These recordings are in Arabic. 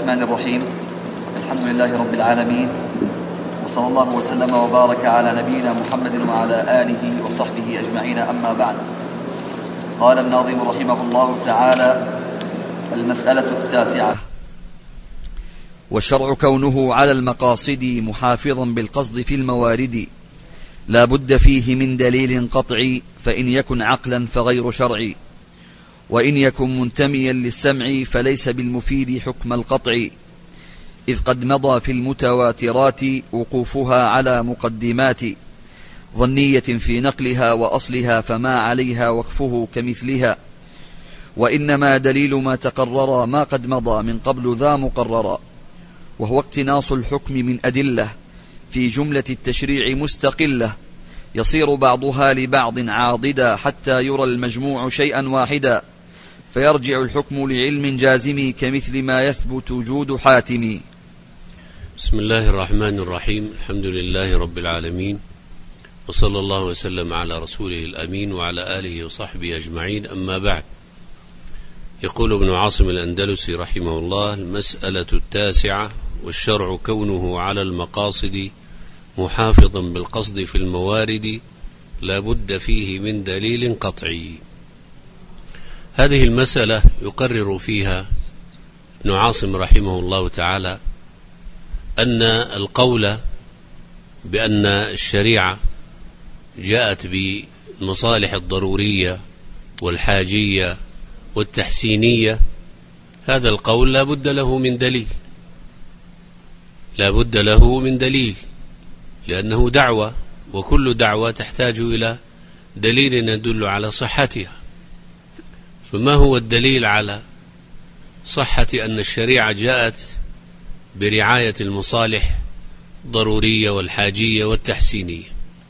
الرحمن الرحيم. الحمد لله رب العالمين، وصلى الله وسلم وبارك على نبينا محمد وعلى آله وصحبه أجمعين، أما بعد. قال الناظم رحمه الله تعالى: المسألة 9. والشرع كونه على المقاصد محافظا بالقصد في الموارد، لا بد فيه من دليل قطعي، فإن يكن عقلا فغير شرعي، وإن يكن منتميا للسمع فليس بالمفيد حكم القطع، إذ قد مضى في المتواترات وقوفها على مقدمات ظنية في نقلها وأصلها، فما عليها وقفه كمثلها، وإنما دليل ما تقرر ما قد مضى من قبل ذا مقررا، وهو اقتناص الحكم من أدلة في جملة التشريع مستقلة، يصير بعضها لبعض عاضدا حتى يرى المجموع شيئا واحدا، فيرجع الحكم لعلم جازم كمثل ما يثبت وجود حاتم. بسم الله الرحمن الرحيم. الحمد لله رب العالمين، وصلى الله وسلم على رسوله الأمين وعلى آله وصحبه أجمعين، أما بعد. يقول ابن عاصم الأندلسي رحمه الله: المسألة 9. والشرع كونه على المقاصد محافظا بالقصد في الموارد، لا بد فيه من دليل قطعي. هذه المسألة يقرر فيها ابن عاصم رحمه الله تعالى أن القول بأن الشريعة جاءت بالمصالح الضرورية والحاجية والتحسينية، هذا القول لا بد له من دليل، لا بد له من دليل، لأنه دعوة، وكل دعوة تحتاج إلى دليل يدل على صحتها. فما هو الدليل على صحة أن الشريعة جاءت برعاية المصالح الضرورية والحاجية والتحسينية؟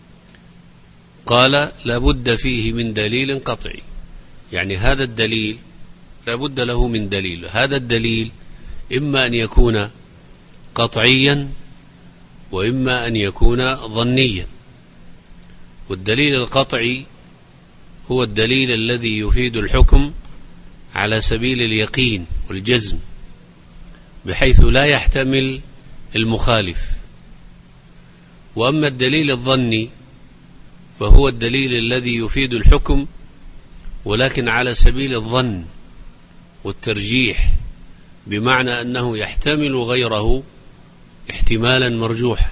قال: لا بد فيه من دليل قطعي، يعني هذا الدليل لا بد له من دليل. هذا الدليل إما أن يكون قطعيا وإما أن يكون ظنيا. والدليل القطعي هو الدليل الذي يفيد الحكم على سبيل اليقين والجزم، بحيث لا يحتمل المخالف. وأما الدليل الظني فهو الدليل الذي يفيد الحكم ولكن على سبيل الظن والترجيح، بمعنى أنه يحتمل غيره احتمالا مرجوحا.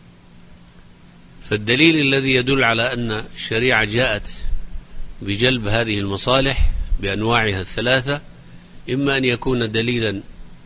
فالدليل الذي يدل على أن الشريعة جاءت بجلب هذه المصالح بأنواعها الثلاثة إما أن يكون دليلا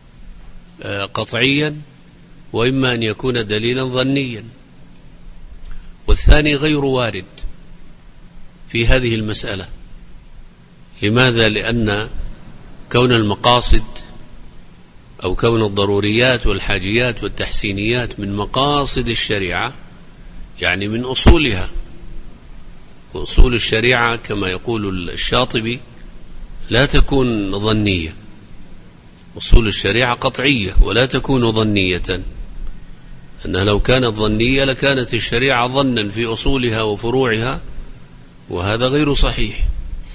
قطعيا وإما أن يكون دليلا ظنيا، والثاني غير وارد في هذه المسألة. لماذا؟ لأن كون المقاصد أو كون الضروريات والحاجيات والتحسينيات من مقاصد الشريعة، يعني من أصولها، وأصول الشريعة كما يقول الشاطبي لا تكون ظنية، أصول الشريعة قطعية ولا تكون ظنية، أنها لو كانت ظنية لكانت الشريعة ظنا في أصولها وفروعها، وهذا غير صحيح.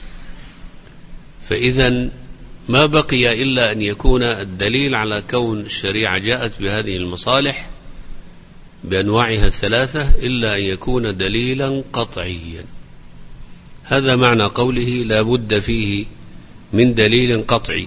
فإذا ما بقي إلا أن يكون الدليل على كون الشريعة جاءت بهذه المصالح بأنواعها الثلاثة إلا أن يكون دليلا قطعيا. هذا معنى قوله لا بد فيه من دليل قطعي،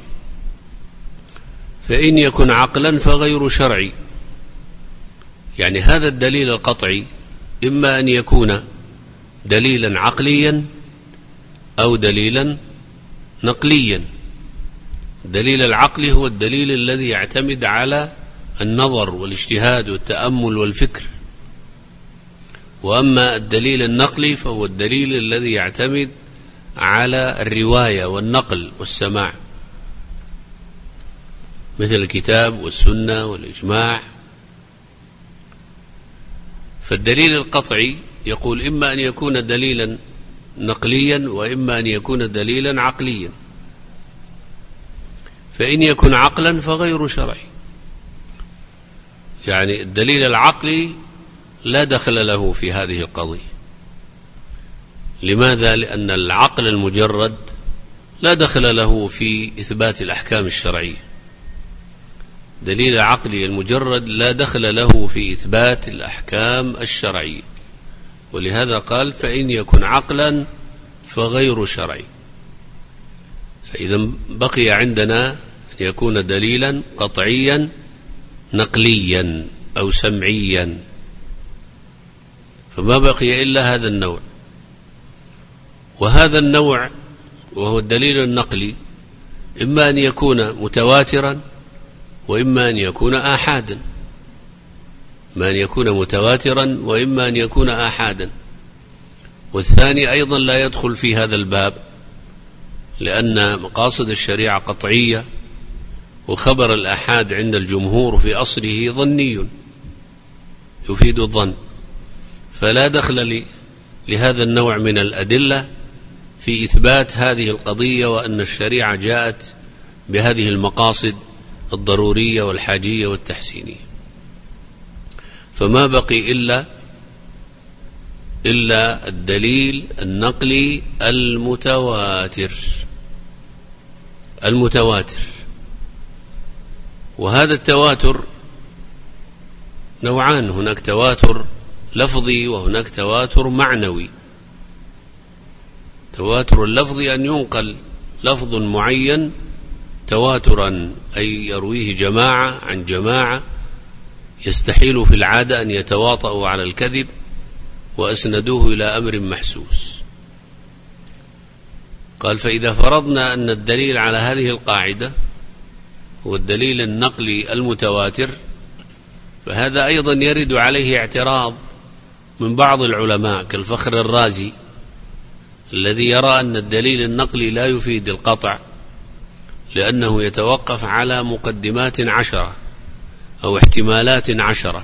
فإن يكن عقلا فغير شرعي. يعني هذا الدليل القطعي إما أن يكون دليلا عقليا أو دليلا نقليا. الدليل العقلي هو الدليل الذي يعتمد على النظر والاجتهاد والتأمل والفكر، وأما الدليل النقلي فهو الدليل الذي يعتمد على الرواية والنقل والسماع، مثل الكتاب والسنة والإجماع. فالدليل القطعي يقول إما أن يكون دليلا نقليا وإما أن يكون دليلا عقليا. فإن يكن عقلا فغير شرعي، يعني الدليل العقلي لا دخل له في هذه القضية. لماذا؟ لأن العقل المجرد لا دخل له في إثبات الأحكام الشرعية، الدليل العقلي المجرد لا دخل له في إثبات الأحكام الشرعية، ولهذا قال فإن يكن عقلا فغير شرعي. فإذا بقي عندنا أن يكون دليلا قطعيا نقليا أو سمعيا، فما بقي إلا هذا النوع. وهذا النوع وهو الدليل النقلي إما أن يكون متواترا وإما أن يكون آحادا، إما أن يكون متواترا وإما أن يكون آحادا. والثاني أيضا لا يدخل في هذا الباب، لأن مقاصد الشريعة قطعية، وخبر الآحاد عند الجمهور في أصله ظني يفيد الظن، فلا دخل لهذا النوع من الأدلة في إثبات هذه القضية، وأن الشريعة جاءت بهذه المقاصد الضرورية والحاجية والتحسينية. فما بقي إلا الدليل النقلي المتواتر. وهذا التواتر نوعان، هناك تواتر لفظي وهناك تواتر معنوي. تواتر اللفظي أن ينقل لفظ معين تواترا، أي يرويه جماعة عن جماعة يستحيل في العادة أن يتواطؤوا على الكذب وأسندوه إلى أمر محسوس. قال فإذا فرضنا أن الدليل على هذه القاعدة هو الدليل النقلي المتواتر، فهذا أيضا يرد عليه اعتراض من بعض العلماء كالفخر الرازي، الذي يرى أن الدليل النقلي لا يفيد القطع، لأنه يتوقف على مقدمات 10 أو احتمالات 10،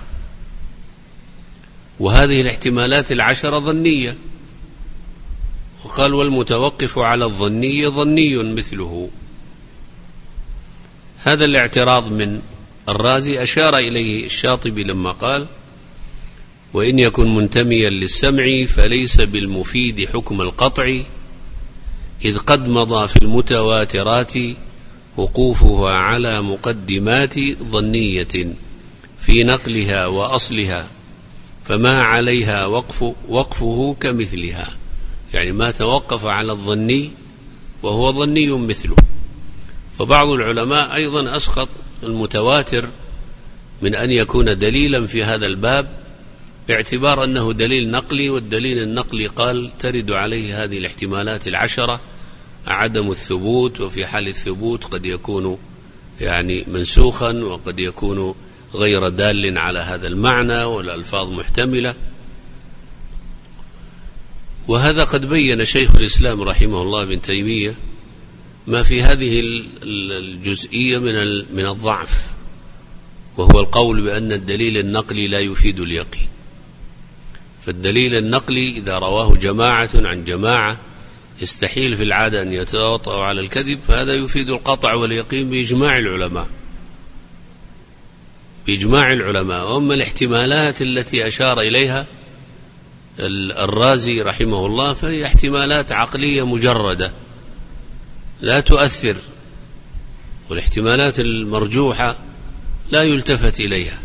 وهذه الاحتمالات 10 ظنية. وقال والمتوقف على الظني ظني مثله. هذا الاعتراض من الرازي أشار إليه الشاطبي لما قال وإن يكن منتميا للسمع فليس بالمفيد حكم القطع، إذ قد مضى في المتواترات وقوفها على مقدمات ظنية في نقلها وأصلها، فما عليها وقفه كمثلها. يعني ما توقف على الظني وهو ظني مثله. فبعض العلماء أيضا أسقط المتواتر من أن يكون دليلا في هذا الباب، باعتبار أنه دليل نقلي، والدليل النقلي قال ترد عليه هذه الاحتمالات 10: عدم الثبوت، وفي حال الثبوت قد يكون يعني منسوخا، وقد يكون غير دال على هذا المعنى، والألفاظ محتملة. وهذا قد بين شيخ الإسلام رحمه الله ابن تيمية ما في هذه الجزئية من الضعف، وهو القول بأن الدليل النقلي لا يفيد اليقين. فالدليل النقلي إذا رواه جماعة عن جماعة يستحيل في العادة أن يتواطؤوا على الكذب، فهذا يفيد القطع واليقين بإجماع العلماء. وأما الاحتمالات التي أشار إليها الرازي رحمه الله فهي احتمالات عقلية مجردة لا تؤثر، والاحتمالات المرجوحة لا يلتفت إليها.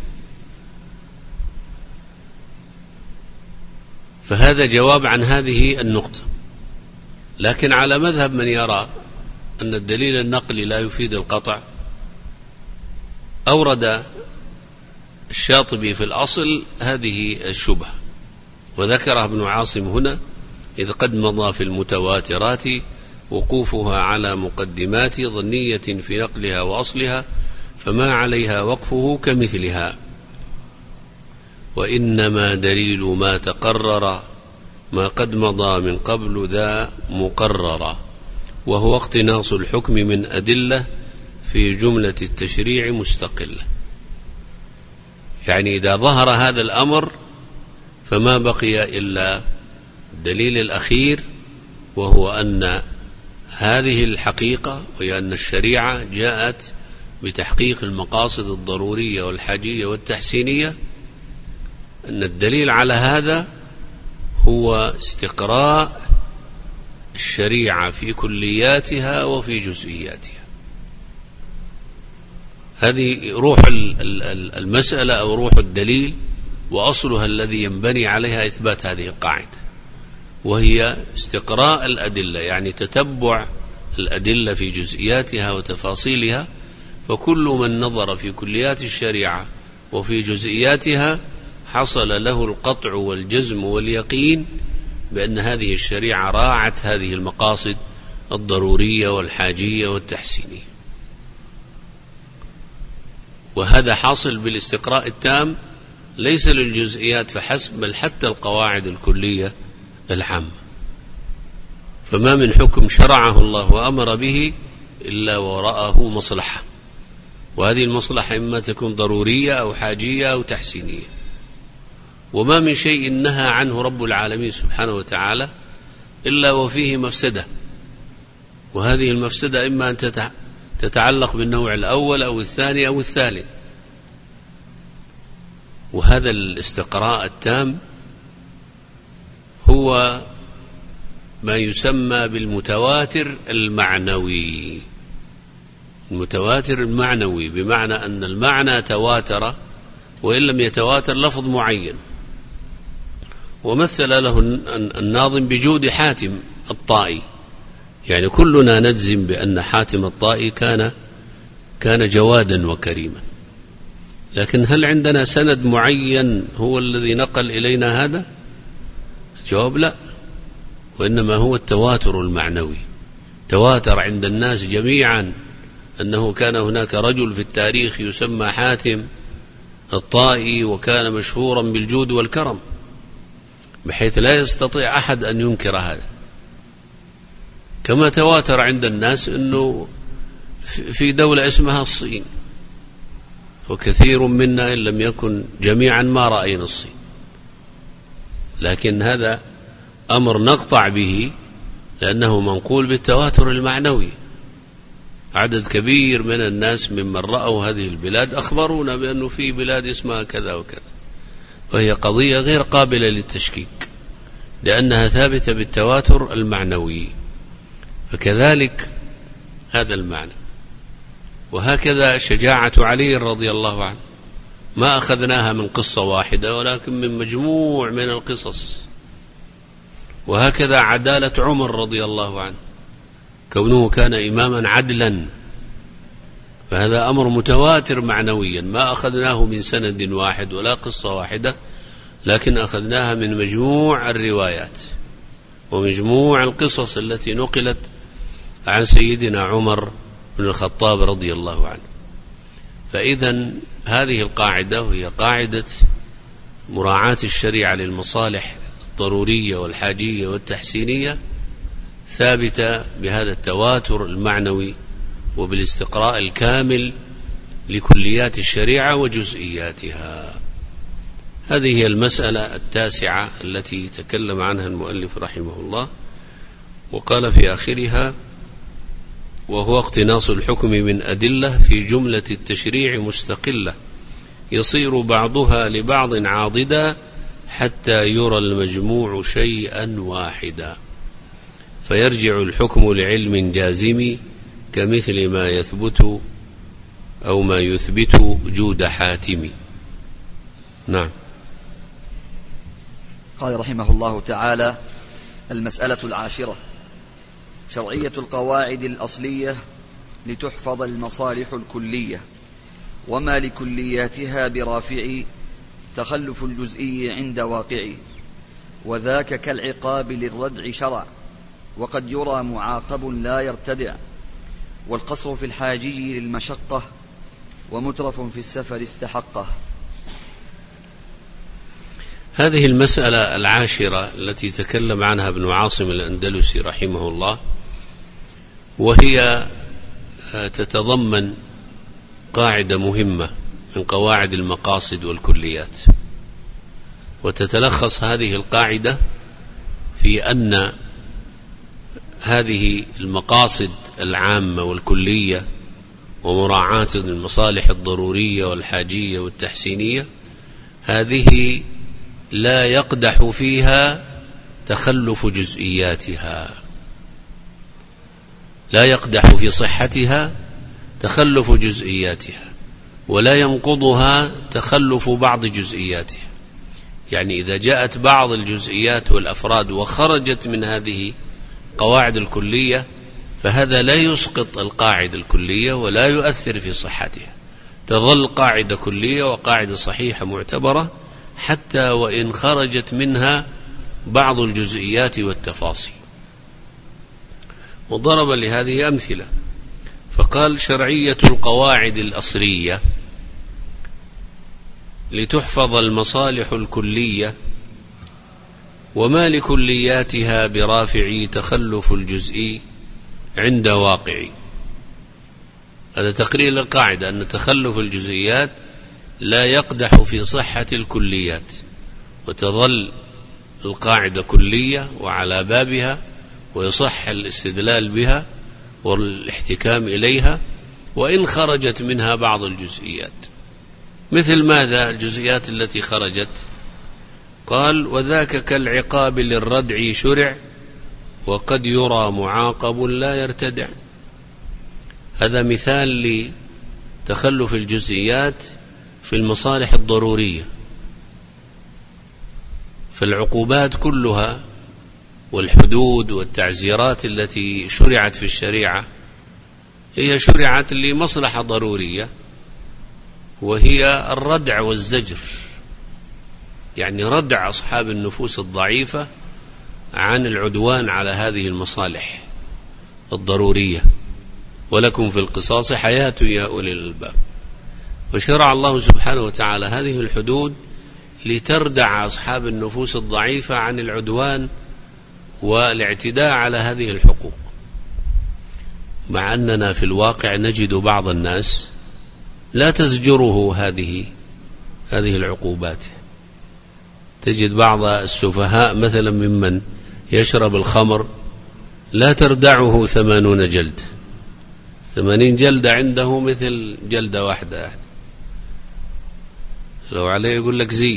فهذا جواب عن هذه النقطة. لكن على مذهب من يرى أن الدليل النقلي لا يفيد القطع، أورد الشاطبي في الأصل هذه الشبهة، وذكرها ابن عاصم هنا: إذ قد مضى في المتواترات وقوفها على مقدمات ظنية في نقلها وأصلها، فما عليها وقفه كمثلها. وإنما دليل ما تقرر ما قد مضى من قبل ذا مقررا، وهو اقتناص الحكم من أدلة في جملة التشريع مستقلة. يعني إذا ظهر هذا الأمر فما بقي إلا الدليل الأخير، وهو أن هذه الحقيقة، وهي أن الشريعة جاءت بتحقيق المقاصد الضرورية والحاجية والتحسينية، أن الدليل على هذا هو استقراء الشريعة في كلياتها وفي جزئياتها. هذه روح المسألة أو روح الدليل، وأصلها الذي ينبني عليها إثبات هذه القاعدة، وهي استقراء الأدلة، يعني تتبع الأدلة في جزئياتها وتفاصيلها. فكل من نظر في كليات الشريعة وفي جزئياتها حصل له القطع والجزم واليقين بأن هذه الشريعة راعت هذه المقاصد الضرورية والحاجية والتحسينية. وهذا حاصل بالاستقراء التام ليس للجزئيات فحسب، بل حتى القواعد الكلية العامة. فما من حكم شرعه الله وأمر به إلا وراءه مصلحة، وهذه المصلحة إما تكون ضرورية أو حاجية أو تحسينية. وما من شيء نهى عنه رب العالمين سبحانه وتعالى إلا وفيه مفسدة، وهذه المفسدة إما أن تتعلق بالنوع الأول أو الثاني أو الثالث. وهذا الاستقراء التام هو ما يسمى بالمتواتر المعنوي. المتواتر المعنوي بمعنى أن المعنى تواتر وإن لم يتواتر لفظ معين. ومثل له الناظم بجود حاتم الطائي، يعني كلنا نجزم بأن حاتم الطائي كان جوادا وكريما، لكن هل عندنا سند معين هو الذي نقل إلينا هذا؟ جواب لا، وإنما هو التواتر المعنوي. تواتر عند الناس جميعا أنه كان هناك رجل في التاريخ يسمى حاتم الطائي وكان مشهورا بالجود والكرم، بحيث لا يستطيع أحد أن ينكر هذا. كما تواتر عند الناس أنه في دولة اسمها الصين، وكثير منا إن لم يكن جميعا ما رأينا الصين، لكن هذا أمر نقطع به لأنه منقول بالتواتر المعنوي. عدد كبير من الناس ممن رأوا هذه البلاد أخبرونا بأنه في بلاد اسمها كذا وكذا، وهي قضية غير قابلة للتشكيك لأنها ثابتة بالتواتر المعنوي. فكذلك هذا المعنى. وهكذا شجاعة علي رضي الله عنه ما أخذناها من قصة واحدة ولكن من مجموع من القصص. وهكذا عدالة عمر رضي الله عنه، كونه كان إماما عدلا، فهذا أمر متواتر معنويا، ما أخذناه من سند واحد ولا قصة واحدة، لكن أخذناها من مجموع الروايات ومجموع القصص التي نقلت عن سيدنا عمر بن الخطاب رضي الله عنه. فإذا هذه القاعدة وهي قاعدة مراعاة الشريعة للمصالح الضرورية والحاجية والتحسينية ثابتة بهذا التواتر المعنوي وبالاستقراء الكامل لكليات الشريعة وجزئياتها. هذه هي المسألة التاسعة التي تكلم عنها المؤلف رحمه الله، وقال في آخرها: وهو اقتناص الحكم من أدلة في جملة التشريع مستقلة يصير بعضها لبعض عاضدا حتى يرى المجموع شيئا واحدا، فيرجع الحكم لعلم جازم كمثل ما يثبت أو ما يثبت جود حاتم. نعم. قال رحمه الله تعالى: المسألة العاشرة: شرعية القواعد الأصلية لتحفظ المصالح الكلية، وما لكلياتها برافع تخلف الجزئي عند واقع، وذاك كالعقاب للردع شرع، وقد يرى معاقب لا يرتدع، والقصر في الحاجي للمشقة، ومترف في السفر استحقه. هذه المسألة العاشرة التي تكلم عنها ابن عاصم الأندلسي رحمه الله، وهي تتضمن قاعدة مهمة من قواعد المقاصد والكليات. وتتلخص هذه القاعدة في أن هذه المقاصد العامة والكلية ومراعاة المصالح الضرورية والحاجية والتحسينية، هذه لا يقدح فيها تخلف جزئياتها، لا يقدح في صحتها تخلف جزئياتها، ولا ينقضها تخلف بعض جزئياتها. يعني إذا جاءت بعض الجزئيات والأفراد وخرجت من هذه قواعد الكلية فهذا لا يسقط القاعدة الكلية ولا يؤثر في صحتها، تظل قاعدة كلية وقاعدة صحيحة معتبرة حتى وإن خرجت منها بعض الجزئيات والتفاصيل. وضرب لهذه أمثلة فقال: شرعية القواعد الأصلية لتحفظ المصالح الكلية وما لكلياتها برافع تخلف الجزئي عند واقع. هذا تقرير للقاعدة أن تخلف الجزئيات لا يقدح في صحة الكليات، وتظل القاعدة كلية وعلى بابها ويصح الاستدلال بها والاحتكام إليها وإن خرجت منها بعض الجزئيات. مثل ماذا الجزئيات التي خرجت؟ قال: وذاك كالعقاب للردع شرع وقد يرى معاقب لا يرتدع. هذا مثال لتخلف الجزئيات في المصالح الضرورية. فالعقوبات كلها والحدود والتعزيرات التي شرعت في الشريعة هي شرعت لمصلحة ضرورية، وهي الردع والزجر، يعني ردع أصحاب النفوس الضعيفة عن العدوان على هذه المصالح الضرورية. ولكم في القصاص حياة يا أولي الألباب. وشرع الله سبحانه وتعالى هذه الحدود لتردع أصحاب النفوس الضعيفة عن العدوان والاعتداء على هذه الحقوق، مع أننا في الواقع نجد بعض الناس لا تزجره هذه العقوبات. تجد بعض السفهاء مثلا ممن يشرب الخمر لا تردعه 80 جلد، 80 جلدة عنده مثل جلدة واحدة، يعني لو عليه يقول لك زيد.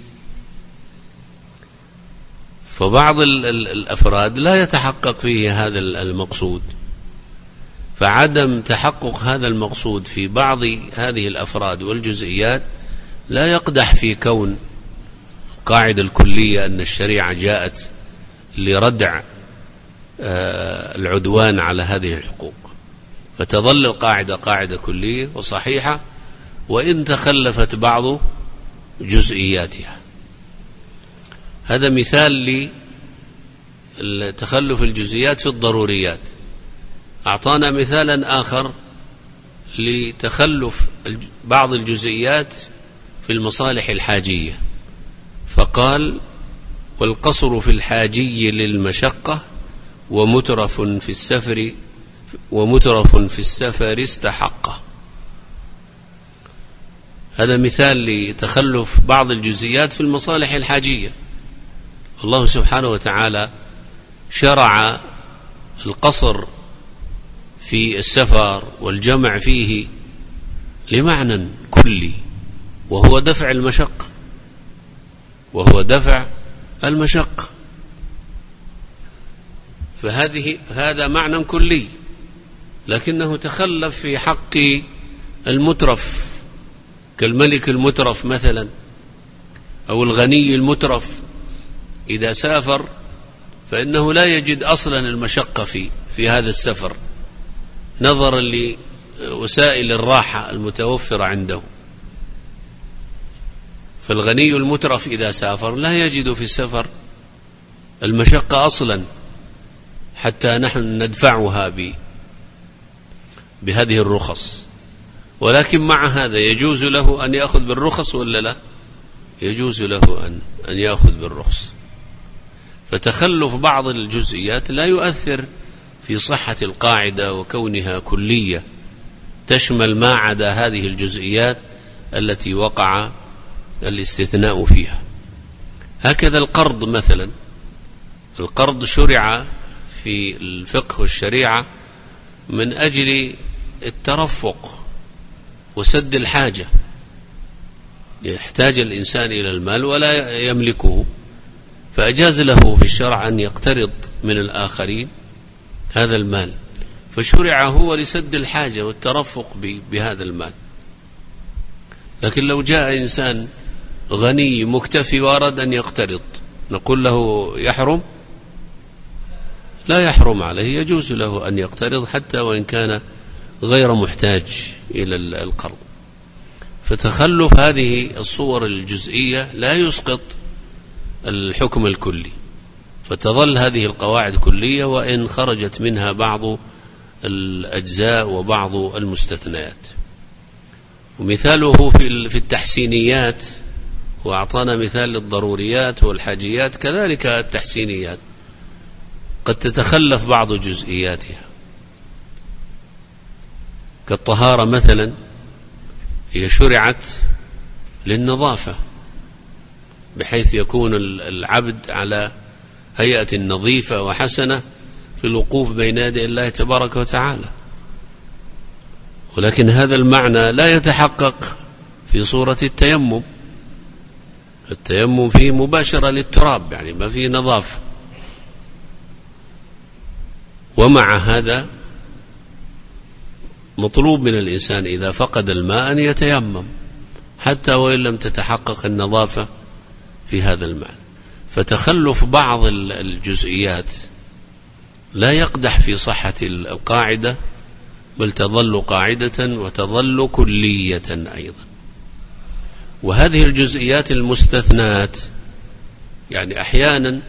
فبعض الأفراد لا يتحقق فيه هذا المقصود، فعدم تحقق هذا المقصود في بعض هذه الأفراد والجزئيات لا يقدح في كون قاعدة الكلية أن الشريعة جاءت لردع العدوان على هذه الحقوق، فتظل القاعدة قاعدة كلية وصحيحة وإن تخلفت بعض جزئياتها. هذا مثال لتخلف الجزئيات في الضروريات. أعطانا مثالا آخر لتخلف بعض الجزئيات في المصالح الحاجية، فقال: والقصر في الحاجي للمشقة ومترف في السفر استحقه. هذا مثال لتخلف بعض الجزئيات في المصالح الحاجية. الله سبحانه وتعالى شرع القصر في السفر والجمع فيه لمعنى كلي وهو دفع المشقة، هذا معنى كلي، لكنه تخلف في حق المترف كالملك المترف مثلا أو الغني المترف. إذا سافر فإنه لا يجد أصلا المشقة في هذا السفر نظرا لوسائل الراحة المتوفرة عنده. فالغني المترف إذا سافر لا يجد في السفر المشقة أصلا حتى نحن ندفعها بهذه الرخص. ولكن مع هذا يجوز له أن يأخذ بالرخص ولا لا؟ يجوز له أن يأخذ بالرخص. فتخلف بعض الجزئيات لا يؤثر في صحة القاعدة وكونها كلية تشمل ما عدا هذه الجزئيات التي وقع الاستثناء فيها. هكذا القرض مثلا، القرض شرع في الفقه والشريعة من أجل الترفق وسد الحاجة. يحتاج الإنسان إلى المال ولا يملكه، فأجاز له في الشرع أن يقترض من الآخرين هذا المال، فشرع هو لسد الحاجة والترفق بهذا المال. لكن لو جاء إنسان غني مكتفي وأراد أن يقترض نقول له يحرم؟ لا يحرم عليه، يجوز له أن يقترض حتى وإن كان غير محتاج إلى القرض. فتخلف هذه الصور الجزئية لا يسقط الحكم الكلي، فتظل هذه القواعد كلية وإن خرجت منها بعض الأجزاء وبعض المستثنيات. ومثاله في التحسينيات، وأعطانا مثال للضروريات والحاجيات، كذلك التحسينيات قد تتخلف بعض جزئياتها، كالطهارة مثلا هي شرعت للنظافة بحيث يكون العبد على هيئة نظيفة وحسنة في الوقوف بين يدي الله تبارك وتعالى، ولكن هذا المعنى لا يتحقق في صورة التيمم. التيمم فيه مباشرة للتراب، يعني ما فيه نظافة. ومع هذا مطلوب من الإنسان إذا فقد الماء أن يتيمم حتى وإن لم تتحقق النظافة في هذا المعنى. فتخلف بعض الجزئيات لا يقدح في صحة القاعدة، بل تظل قاعدة وتظل كلية أيضا. وهذه الجزئيات المستثنات يعني أحيانا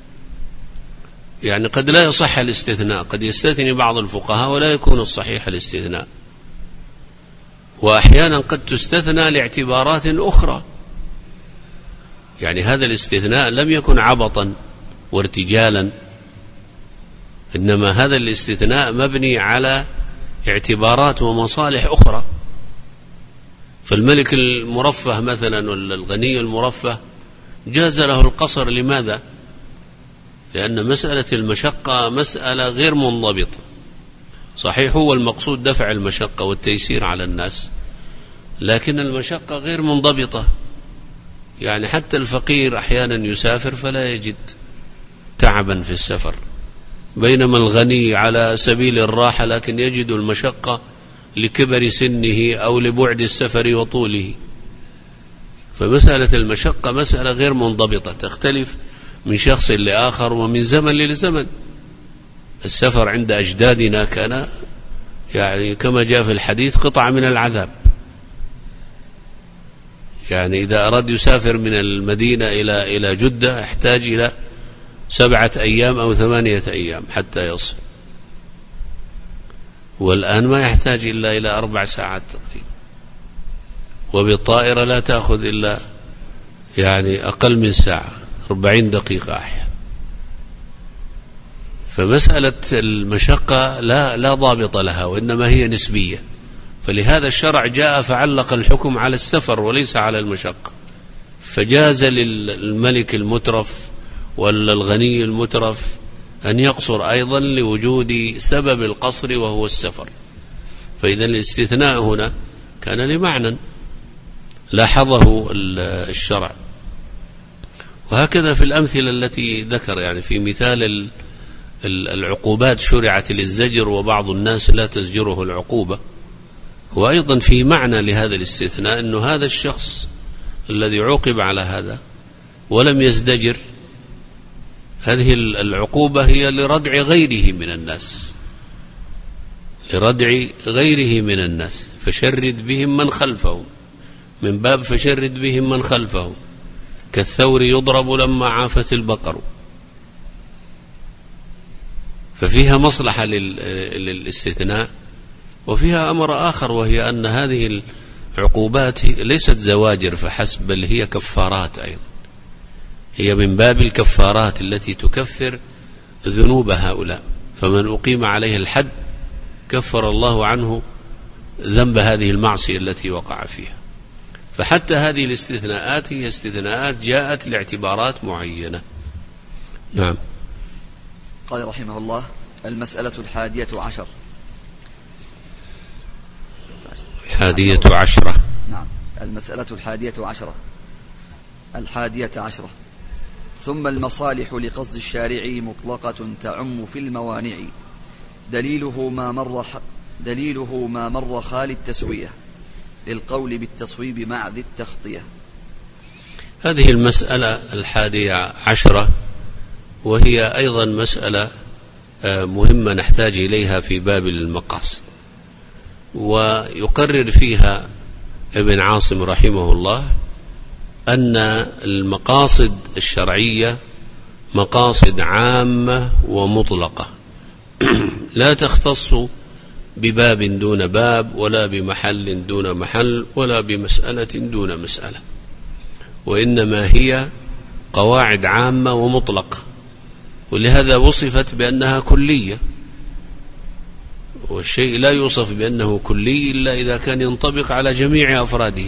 يعني قد لا يصح الاستثناء، قد يستثني بعض الفقهاء ولا يكون الصحيح الاستثناء، وأحيانا قد تستثنى لاعتبارات أخرى. يعني هذا الاستثناء لم يكن عبطا وارتجالا، إنما هذا الاستثناء مبني على اعتبارات ومصالح أخرى. فالملك المرفه مثلا ولا الغني المرفه جاز له القصر. لماذا؟ لأن مسألة المشقة مسألة غير منضبطة. صحيح هو المقصود دفع المشقة والتيسير على الناس، لكن المشقة غير منضبطة. يعني حتى الفقير أحيانا يسافر فلا يجد تعبا في السفر، بينما الغني على سبيل الراحة لكن يجد المشقة لكبر سنه أو لبعد السفر وطوله. فمسألة المشقة مسألة غير منضبطة، تختلف من شخص لآخر ومن زمن لزمن. السفر عند أجدادنا كان يعني كما جاء في الحديث قطعة من العذاب. يعني إذا أراد يسافر من المدينة إلى جدة يحتاج إلى 7 أيام أو 8 أيام حتى يصل، والآن ما يحتاج إلا إلى 4 ساعات تقريبا، وبالطائرة لا تأخذ إلا يعني أقل من ساعة، 40 دقيقة أحيانا. فمسألة المشقة لا ضابط لها، وإنما هي نسبية. فلهذا الشرع جاء فعلق الحكم على السفر وليس على المشقة، فجاز للملك المترف ولا الغني المترف أن يقصر أيضا لوجود سبب القصر وهو السفر. فإذا الاستثناء هنا كان لمعنى لاحظه الشرع. وهكذا في الأمثلة التي ذكر، يعني في مثال العقوبات شرعت للزجر وبعض الناس لا تزجره العقوبة، وأيضا في معنى لهذا الاستثناء أنه هذا الشخص الذي عوقب على هذا ولم يزدجر، هذه العقوبة هي لردع غيره من الناس، لردع غيره من الناس، فشرد بهم من خلفهم، من باب فشرد بهم من خلفهم، كالثور يضرب لما عافت البقر. ففيها مصلحة للاستثناء، وفيها أمر آخر، وهي أن هذه العقوبات ليست زواجر فحسب، بل هي كفارات أيضا، هي من باب الكفارات التي تكفر ذنوب هؤلاء. فمن أقيم عليه الحد كفر الله عنه ذنب هذه المعصية التي وقع فيها. فحتى هذه الاستثناءات هي استثناءات جاءت لاعتبارات معينة. نعم. قال رحمه الله: المسألة 11. 11. نعم. المسألة 11. ثم المصالح لقصد الشارع مطلقة تعم في الموانع، دليله ما مر خالي التسوية، للقول بالتصويب مع ذي التخطية. هذه المسألة 11، وهي أيضا مسألة مهمة نحتاج إليها في باب المقاصد. ويقرر فيها ابن عاصم رحمه الله أن المقاصد الشرعية مقاصد عامة ومطلقة لا تختص بباب دون باب، ولا بمحل دون محل، ولا بمسألة دون مسألة، وإنما هي قواعد عامة ومطلقة. ولهذا وصفت بأنها كلية، والشيء لا يوصف بأنه كلي إلا إذا كان ينطبق على جميع أفراده.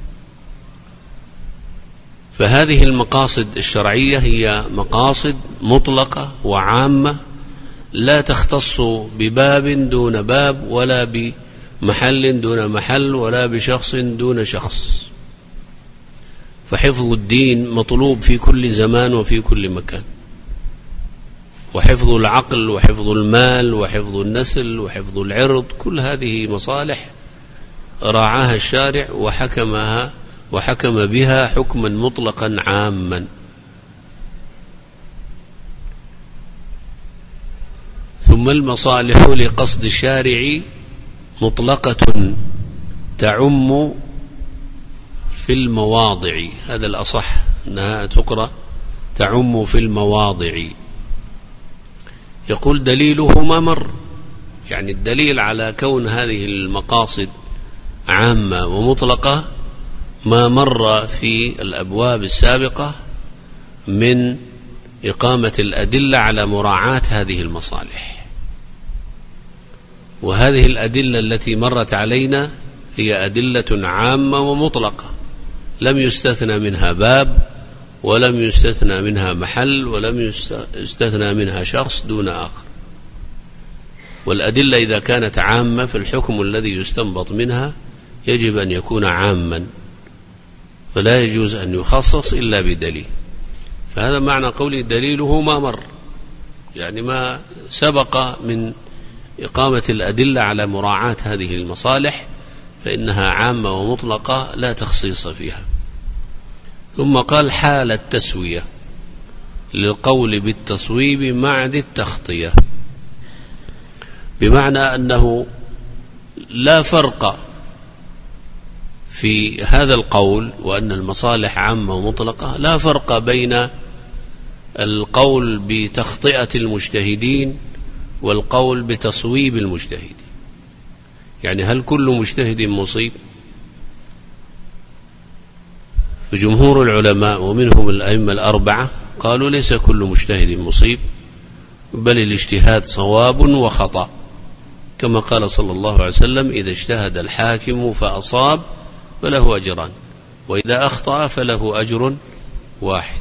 فهذه المقاصد الشرعية هي مقاصد مطلقة وعامة لا تختص بباب دون باب، ولا بمحل دون محل، ولا بشخص دون شخص. فحفظ الدين مطلوب في كل زمان وفي كل مكان، وحفظ العقل وحفظ المال وحفظ النسل وحفظ العرض، كل هذه مصالح راعاها الشارع وحكم بها حكما مطلقا عاما. ثم المصالح لقصد الشارع مطلقة تعم في المواضع، هذا الأصح أنها تقرأ تعم في المواضع. يقول دليله ما مر، يعني الدليل على كون هذه المقاصد عامة ومطلقة ما مر في الأبواب السابقة من إقامة الأدلة على مراعاة هذه المصالح. وهذه الأدلة التي مرت علينا هي أدلة عامة ومطلقة، لم يستثنى منها باب، ولم يستثنى منها محل، ولم يستثنى منها شخص دون آخر. والأدلة إذا كانت عامة فالحكم الذي يستنبط منها يجب أن يكون عاما، فلا يجوز أن يخصص إلا بدليل. فهذا معنى قوله دليله ما مر، يعني ما سبق من إقامة الأدلة على مراعاة هذه المصالح فإنها عامة ومطلقة لا تخصيص فيها. ثم قال حال التسوية للقول بالتصويب مع ذي التخطية، بمعنى أنه لا فرق في هذا القول وأن المصالح عامة ومطلقة، لا فرق بين القول بتخطئة المجتهدين والقول بتصويب المجتهدين. يعني هل كل مجتهد مصيب؟ فجمهور العلماء ومنهم الأئمة الأربعة قالوا ليس كل مجتهد مصيب، بل الاجتهاد صواب وخطأ، كما قال صلى الله عليه وسلم إذا اجتهد الحاكم فأصاب فله أجران، وإذا أخطأ فله أجر واحد.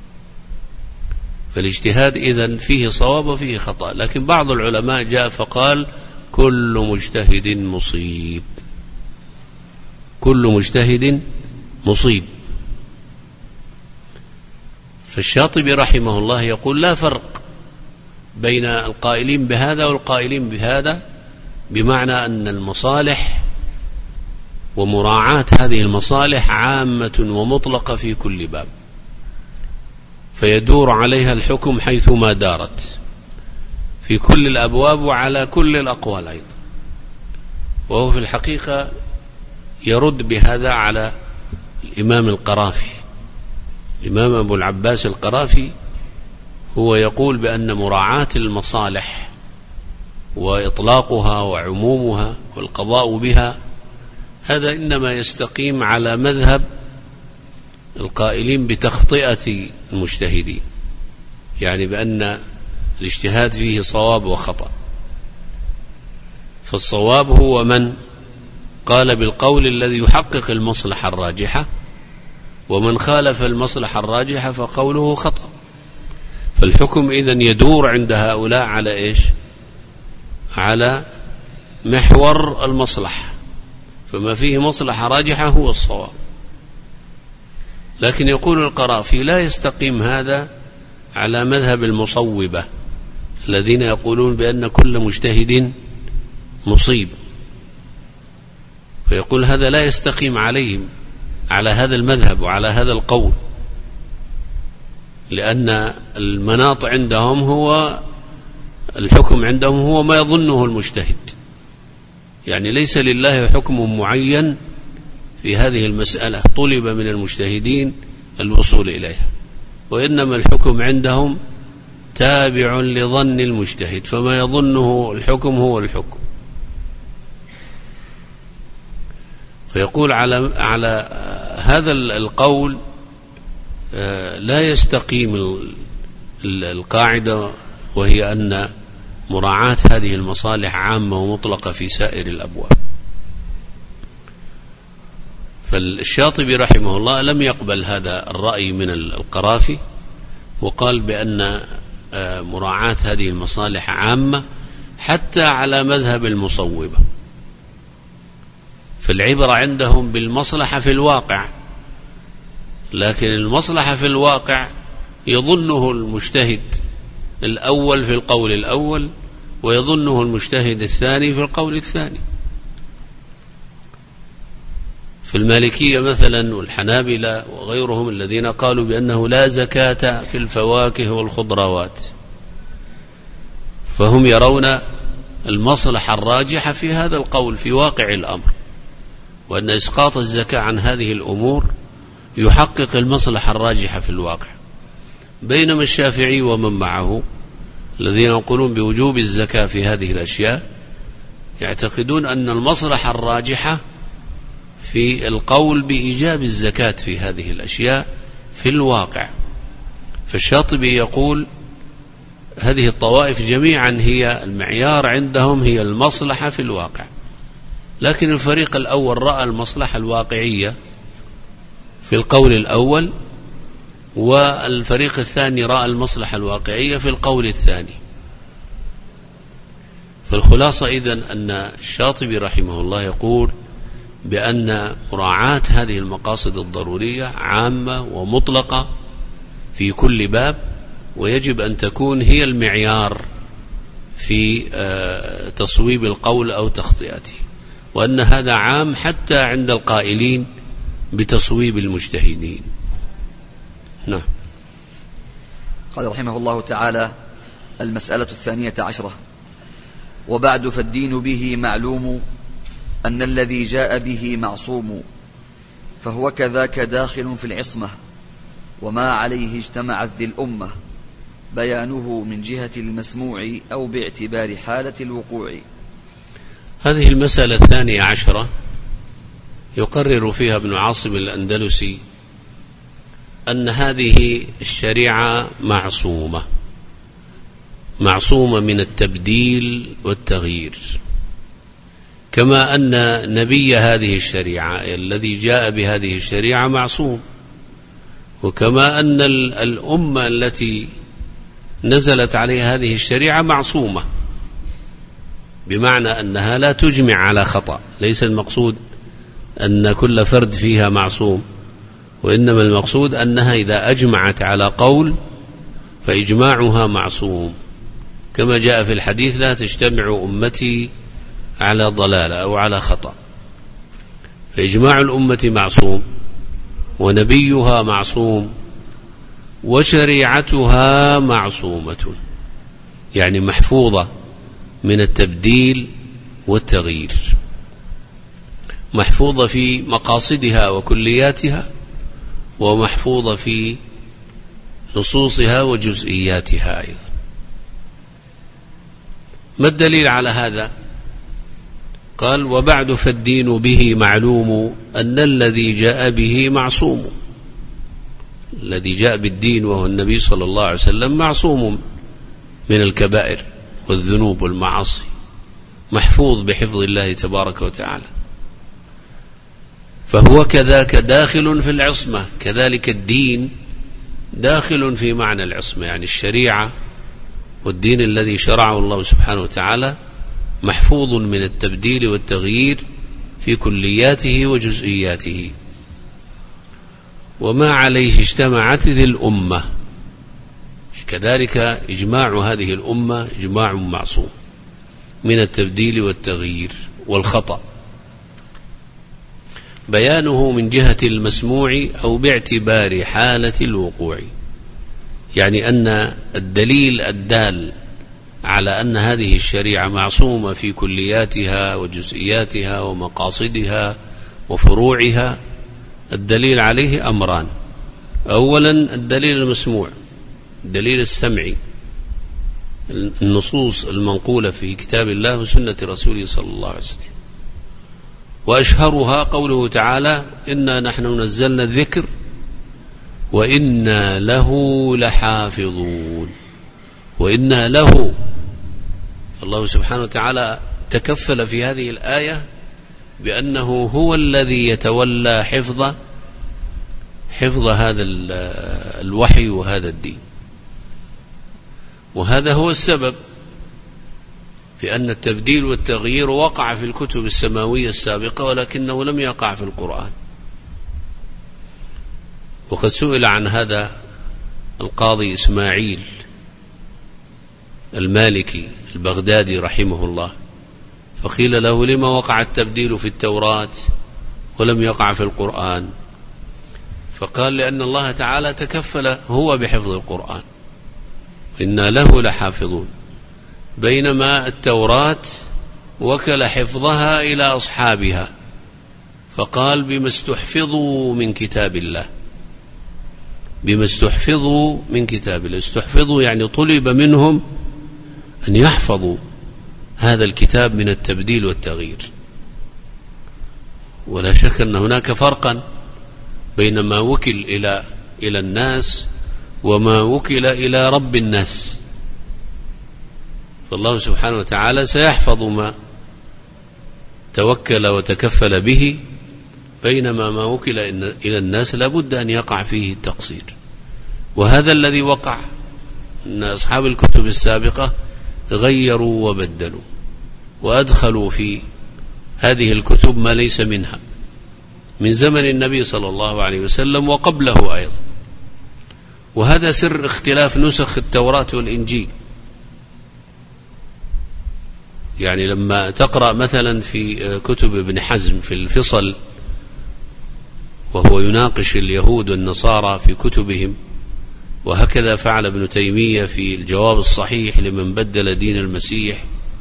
فالاجتهاد إذن فيه صواب وفيه خطأ. لكن بعض العلماء جاء فقال كل مجتهد مصيب، كل مجتهد مصيب. فالشاطبي رحمه الله يقول لا فرق بين القائلين بهذا والقائلين بهذا، بمعنى أن المصالح ومراعاة هذه المصالح عامة ومطلقة في كل باب، فيدور عليها الحكم حيثما دارت في كل الأبواب وعلى كل الأقوال أيضا. وهو في الحقيقة يرد بهذا على الإمام القرافي. الإمام أبو العباس القرافي هو يقول بأن مراعاة المصالح وإطلاقها وعمومها والقضاء بها هذا إنما يستقيم على مذهب القائلين بتخطئة المجتهدين، يعني بأن الاجتهاد فيه صواب وخطأ. فالصواب هو من قال بالقول الذي يحقق المصلحة الراجحة، ومن خالف المصلحة الراجحة فقوله خطأ. فالحكم إذن يدور عند هؤلاء على إيش؟ على محور المصلحة، فما فيه مصلحة راجحة هو الصواب. لكن يقول القرافي لا يستقيم هذا على مذهب المصوبة الذين يقولون بأن كل مجتهد مصيب، فيقول هذا لا يستقيم عليهم على هذا المذهب وعلى هذا القول، لأن المناط عندهم هو الحكم عندهم هو ما يظنه المجتهد، يعني ليس لله حكم معين في هذه المسألة طلب من المجتهدين الوصول إليها، وإنما الحكم عندهم تابع لظن المجتهد، فما يظنه الحكم هو الحكم. فيقول على هذا القول لا يستقيم القاعدة، وهي أن مراعاة هذه المصالح عامة ومطلقة في سائر الأبواب. فالشاطبي رحمه الله لم يقبل هذا الرأي من القرافي، وقال بأن مراعاة هذه المصالح عامة حتى على مذهب المصوبة، فالعبرة عندهم بالمصلحة في الواقع، لكن المصلحة في الواقع يظنه المجتهد الأول في القول الأول، ويظنه المجتهد الثاني في القول الثاني. في المالكية مثلا والحنابلة وغيرهم الذين قالوا بأنه لا زكاة في الفواكه والخضروات، فهم يرون المصلحة الراجحة في هذا القول في واقع الأمر، وأن إسقاط الزكاة عن هذه الأمور يحقق المصلحة الراجحة في الواقع. بينما الشافعي ومن معه الذين يقولون بوجوب الزكاة في هذه الأشياء يعتقدون أن المصلحة الراجحة في القول بإيجاب الزكاة في هذه الأشياء في الواقع. فالشاطبي يقول هذه الطوائف جميعا هي المعيار عندهم هي المصلحة في الواقع، لكن الفريق الأول رأى المصلحة الواقعية في القول الأول، والفريق الثاني رأى المصلحة الواقعية في القول الثاني. فالخلاصة إذن أن الشاطبي رحمه الله يقول بأن مراعاة هذه المقاصد الضرورية عامة ومطلقة في كل باب، ويجب أن تكون هي المعيار في تصويب القول أو تخطئته، وأن هذا عام حتى عند القائلين بتصويب المجتهدين. نعم. قال رحمه الله تعالى: المسألة 12: وبعد فالدين به معلوم أن الذي جاء به معصوم، فهو كذاك داخل في العصمة، وما عليه اجتمعت ذي الأمة، بيانه من جهة المسموع أو باعتبار حالة الوقوع. هذه المسألة 12 يقرر فيها ابن عاصم الأندلسي أن هذه الشريعة معصومة من التبديل والتغيير، كما أن نبي هذه الشريعة الذي جاء بهذه الشريعة معصوم، وكما أن الأمة التي نزلت عليها هذه الشريعة معصومة، بمعنى أنها لا تجمع على خطأ. ليس المقصود أن كل فرد فيها معصوم، وإنما المقصود أنها إذا أجمعت على قول فإجماعها معصوم، كما جاء في الحديث: لا تجتمع أمتي على ضلالة أو على خطأ. فإجماع الأمة معصوم، ونبيها معصوم، وشريعتها معصومة، يعني محفوظة من التبديل والتغيير، محفوظة في مقاصدها وكلياتها، ومحفوظة في نصوصها وجزئياتها أيضا. ما الدليل على هذا؟ قال: وبعد فالدين به معلوم أن الذي جاء به معصوم. الذي جاء بالدين وهو النبي صلى الله عليه وسلم معصوم من الكبائر والذنوب والمعاصي، محفوظ بحفظ الله تبارك وتعالى، فهو كذاك داخل في العصمة. كذلك الدين داخل في معنى العصمة، يعني الشريعة والدين الذي شرعه الله سبحانه وتعالى محفوظ من التبديل والتغيير في كلياته وجزئياته، وما عليه اجتمعت ذي الأمة. كذلك إجماع هذه الأمة إجماع معصوم من التبديل والتغيير والخطأ. بيانه من جهة المسموع أو باعتبار حالة الوقوع، يعني أن الدليل الدال على أن هذه الشريعة معصومة في كلياتها وجزئياتها ومقاصدها وفروعها، الدليل عليه أمران: أولا الدليل المسموع، الدليل السمعي، النصوص المنقولة في كتاب الله وسنة رسوله صلى الله عليه وسلم، وأشهرها قوله تعالى: إنا نحن نزلنا الذكر وإنا له لحافظون. وإنا له، فالله سبحانه وتعالى تكفل في هذه الآية بأنه هو الذي يتولى حفظ هذا الوحي وهذا الدين. وهذا هو السبب في أن التبديل والتغيير وقع في الكتب السماوية السابقة ولكنه لم يقع في القرآن. وقد سئل عن هذا القاضي إسماعيل المالكي البغدادي رحمه الله، فقيل له: لما وقع التبديل في التوراة ولم يقع في القرآن؟ فقال: لأن الله تعالى تكفل هو بحفظ القرآن، إنا له لحافظون، بينما التوراة وكل حفظها إلى أصحابها، فقال: بما استحفظوا من كتاب الله. بما استحفظوا من كتاب الله، استحفظوا يعني طلب منهم أن يحفظوا هذا الكتاب من التبديل والتغيير. ولا شك أن هناك فرقا بين ما وكل إلى الناس وما وكل إلى رب الناس. فالله سبحانه وتعالى سيحفظ ما توكل وتكفل به، بينما ما وكل إلى الناس لابد أن يقع فيه التقصير. وهذا الذي وقع، أن أصحاب الكتب السابقة غيروا وبدلوا وأدخلوا في هذه الكتب ما ليس منها من زمن النبي صلى الله عليه وسلم وقبله أيضا. وهذا سر اختلاف نسخ التوراة والإنجيل. يعني لما تقرأ مثلا في كتب ابن حزم في الفصل وهو يناقش اليهود والنصارى في كتبهم، وهكذا فعل ابن تيمية في الجواب الصحيح لمن بدل دين المسيح،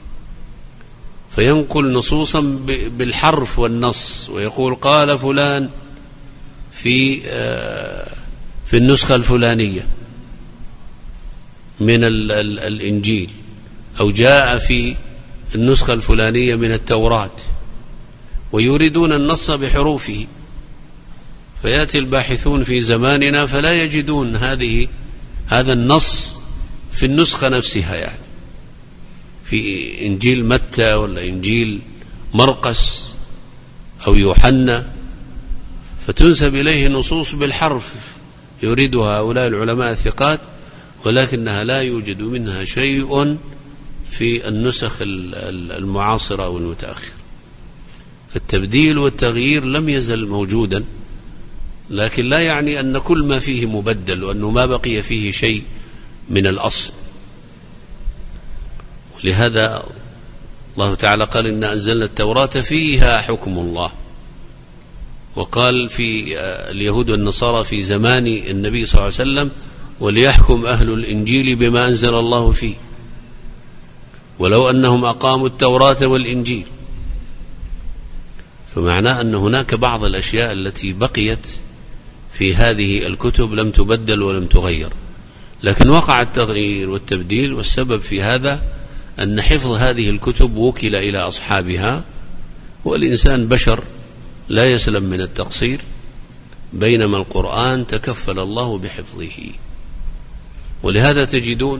فينقل نصوصا بالحرف والنص ويقول: قال فلان في النسخة الفلانية من الإنجيل، أو جاء في النسخة الفلانية من التوراة، ويريدون النص بحروفه. فيأتي الباحثون في زماننا فلا يجدون هذا النص في النسخة نفسها، يعني في إنجيل متى ولا إنجيل مرقس أو يوحنا، فتنسب إليه نصوص بالحرف يريدها هؤلاء العلماء الثقات، ولكنها لا يوجد منها شيء في النسخ المعاصرة أو المتأخرة. فالتبديل والتغيير لم يزل موجودا، لكن لا يعني أن كل ما فيه مبدل وأنه ما بقي فيه شيء من الأصل. ولهذا الله تعالى قال: إنا أنزلنا التوراة فيها حكم الله. وقال في اليهود والنصارى في زمان النبي صلى الله عليه وسلم: وليحكم أهل الإنجيل بما أنزل الله فيه ولو أنهم أقاموا التوراة والإنجيل. فمعناه أن هناك بعض الأشياء التي بقيت في هذه الكتب لم تبدل ولم تغير، لكن وقع التغيير والتبديل. والسبب في هذا أن حفظ هذه الكتب وكل إلى أصحابها، والإنسان بشر لا يسلم من التقصير، بينما القرآن تكفل الله بحفظه. ولهذا تجدون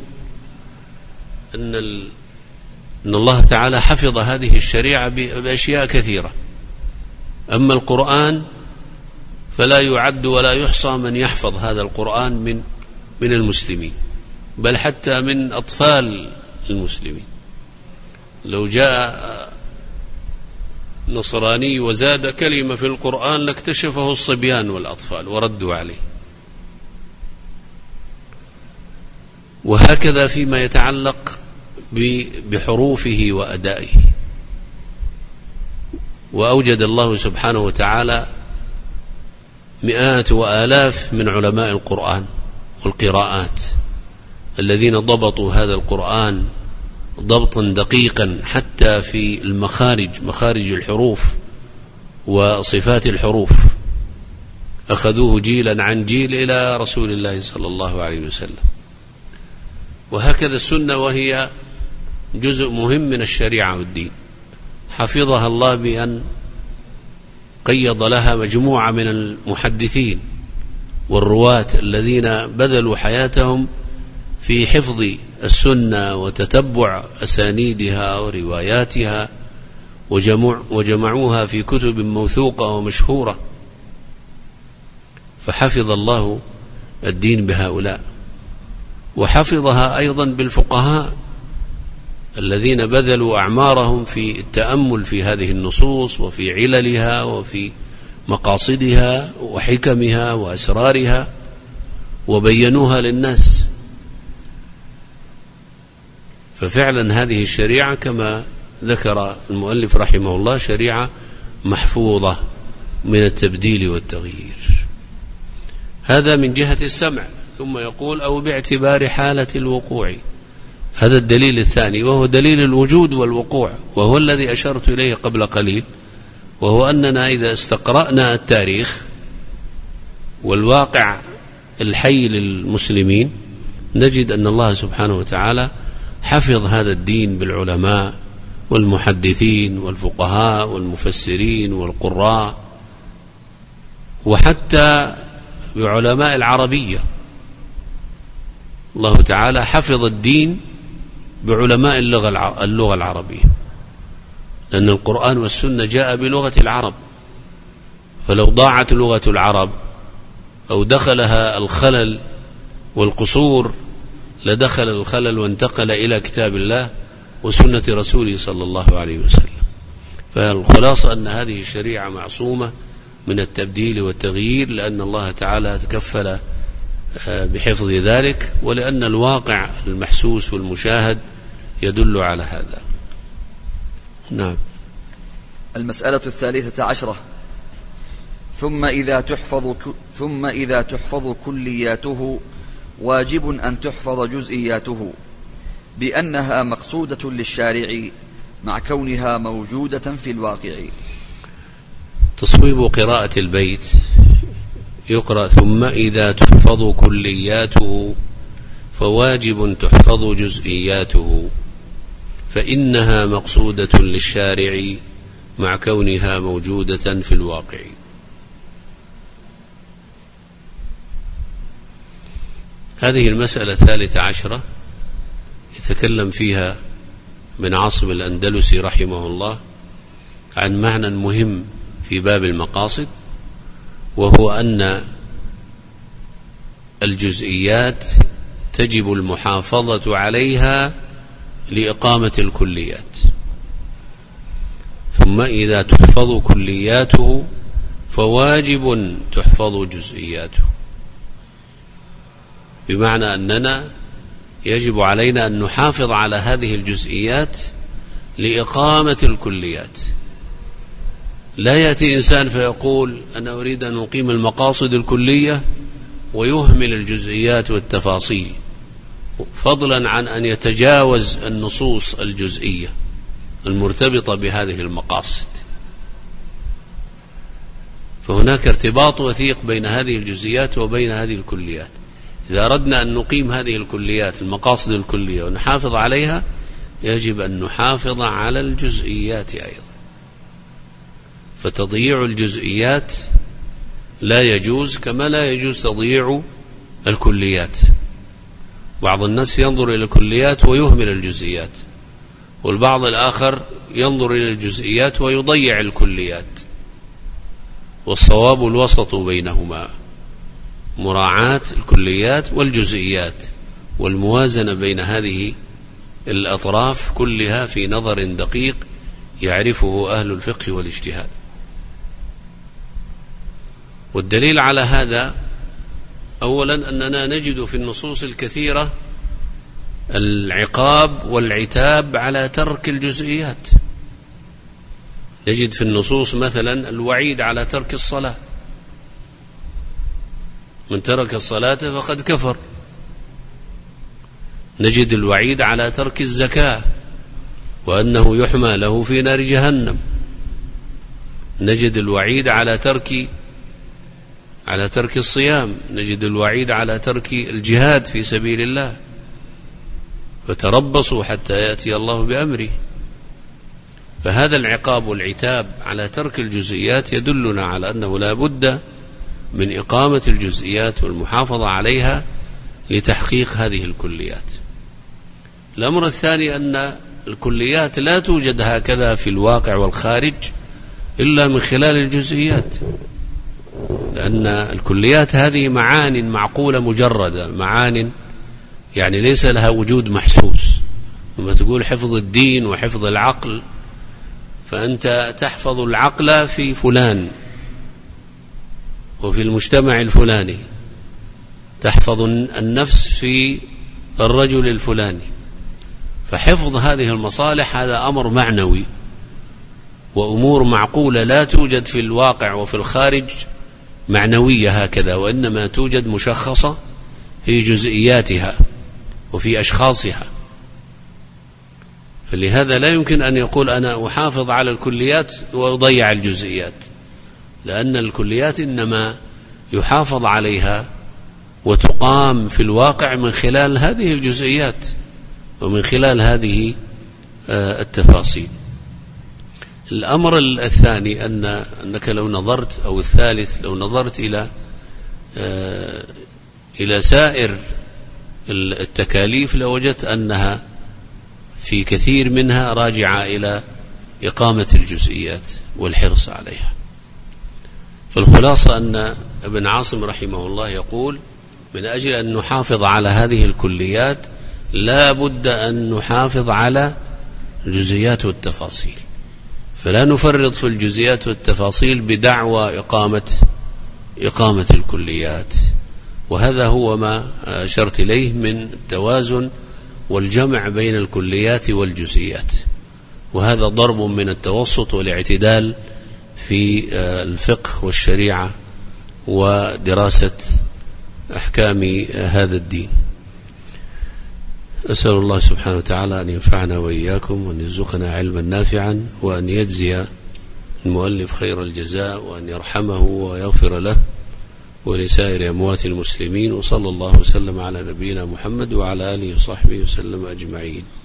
أن الله تعالى حفظ هذه الشريعة بأشياء كثيرة. أما القرآن فلا يعد ولا يحصى من يحفظ هذا القرآن من المسلمين، بل حتى من أطفال المسلمين. لو جاء نصراني وزاد كلمة في القرآن لاكتشفه الصبيان والأطفال وردوا عليه. وهكذا فيما يتعلق بحروفه وأدائه. وأوجد الله سبحانه وتعالى مئات وآلاف من علماء القرآن والقراءات الذين ضبطوا هذا القرآن ضبطا دقيقا حتى في المخارج، مخارج الحروف وصفات الحروف، أخذوه جيلا عن جيل إلى رسول الله صلى الله عليه وسلم. وهكذا السنة، وهي جزء مهم من الشريعة والدين، حفظها الله بأن قيض لها مجموعة من المحدثين والرواة الذين بذلوا حياتهم في حفظ السنة وتتبع أسانيدها ورواياتها، وجمعوها في كتب موثوقة ومشهورة، فحفظ الله الدين بهؤلاء. وحفظها أيضا بالفقهاء الذين بذلوا أعمارهم في التأمل في هذه النصوص وفي عللها وفي مقاصدها وحكمها وأسرارها، وبينوها للناس. ففعلا هذه الشريعة كما ذكر المؤلف رحمه الله شريعة محفوظة من التبديل والتغيير. هذا من جهة السمع. ثم يقول أو باعتبار حالة الوقوع، هذا الدليل الثاني، وهو دليل الوجود والوقوع، وهو الذي أشرت إليه قبل قليل، وهو أننا إذا استقرأنا التاريخ والواقع الحي للمسلمين نجد أن الله سبحانه وتعالى حفظ هذا الدين بالعلماء والمحدثين والفقهاء والمفسرين والقراء، وحتى بعلماء العربية. الله تعالى حفظ الدين بعلماء اللغة العربية، لأن القرآن والسنة جاء بلغة العرب، فلو ضاعت لغة العرب أو دخلها الخلل والقصور لدخل الخلل وانتقل إلى كتاب الله وسنة رسوله صلى الله عليه وسلم. فالخلاصة أن هذه الشريعة معصومة من التبديل والتغيير، لأن الله تعالى تكفل بحفظ ذلك، ولأن الواقع المحسوس والمشاهد يدل على هذا. نعم. المسألة 13 ثم إذا تحفظ كلياته واجب أن تحفظ جزئياته، بأنها مقصودة للشارع مع كونها موجودة في الواقع. تصويب قراءة البيت يقرأ ثم إذا تحفظ كلياته فواجب تحفظ جزئياته، فإنها مقصودة للشارع مع كونها موجودة في الواقع. هذه المسألة 13 يتكلم فيها ابن عاصم الأندلسي رحمه الله عن معنى مهم في باب المقاصد، وهو أن الجزئيات تجب المحافظة عليها لإقامة الكليات. ثم إذا تحفظ كلياته فواجب تحفظ جزئياته، بمعنى أننا يجب علينا أن نحافظ على هذه الجزئيات لإقامة الكليات. لا يأتي إنسان فيقول أنا أريد أن أقيم المقاصد الكلية ويهمل الجزئيات والتفاصيل، فضلا عن أن يتجاوز النصوص الجزئية المرتبطة بهذه المقاصد. فهناك ارتباط وثيق بين هذه الجزئيات وبين هذه الكليات. إذا أردنا أن نقيم هذه الكليات المقاصد الكلية ونحافظ عليها يجب أن نحافظ على الجزئيات أيضا، فتضييع الجزئيات لا يجوز، كما لا يجوز تضييع الكليات. بعض الناس ينظر إلى الكليات ويهمل الجزئيات، والبعض الآخر ينظر إلى الجزئيات ويضيع الكليات، والصواب الوسط بينهما، مراعاة الكليات والجزئيات، والموازنة بين هذه الأطراف كلها في نظر دقيق يعرفه أهل الفقه والاجتهاد. والدليل على هذا أولا أننا نجد في النصوص الكثيرة العقاب والعتاب على ترك الجزئيات. نجد في النصوص مثلا الوعيد على ترك الصلاة، من ترك الصلاة فقد كفر. نجد الوعيد على ترك الزكاة وأنه يحمى له في نار جهنم. نجد الوعيد على ترك الصيام. نجد الوعيد على ترك الجهاد في سبيل الله. فتربصوا حتى يأتي الله بأمره. فهذا العقاب والعتاب على ترك الجزئيات يدلنا على أنه لا بد من إقامة الجزئيات والمحافظة عليها لتحقيق هذه الكليات. الأمر الثاني أن الكليات لا توجد هكذا في الواقع والخارج إلا من خلال الجزئيات، لأن الكليات هذه معان معقولة مجردة، معان يعني ليس لها وجود محسوس. لما تقول حفظ الدين وحفظ العقل، فأنت تحفظ العقل في فلان وفي المجتمع الفلاني، تحفظ النفس في الرجل الفلاني. فحفظ هذه المصالح هذا أمر معنوي، وأمور معقولة لا توجد في الواقع وفي الخارج معنوية هكذا، وإنما توجد مشخصة في جزئياتها وفي أشخاصها. فلهذا لا يمكن أن يقول أنا أحافظ على الكليات وأضيع الجزئيات، لأن الكليات إنما يحافظ عليها وتقام في الواقع من خلال هذه الجزئيات ومن خلال هذه التفاصيل. الأمر الثاني أنك لو نظرت، أو الثالث لو نظرت إلى سائر التكاليف لوجدت أنها في كثير منها راجعة إلى إقامة الجزئيات والحرص عليها. فالخلاصة أن ابن عاصم رحمه الله يقول من أجل أن نحافظ على هذه الكليات لا بد أن نحافظ على الجزئيات والتفاصيل، فلا نفرط في الجزئيات والتفاصيل بدعوى إقامة الكليات. وهذا هو ما أشرت إليه من التوازن والجمع بين الكليات والجزئيات، وهذا ضرب من التوسط والاعتدال في الفقه والشريعة ودراسة أحكام هذا الدين. أسأل الله سبحانه وتعالى أن ينفعنا وإياكم وأن يرزقنا علما نافعا وأن يجزي المؤلف خير الجزاء وأن يرحمه ويغفر له ولسائر أموات المسلمين. وصلى الله وسلم على نبينا محمد وعلى آله وصحبه وسلم أجمعين.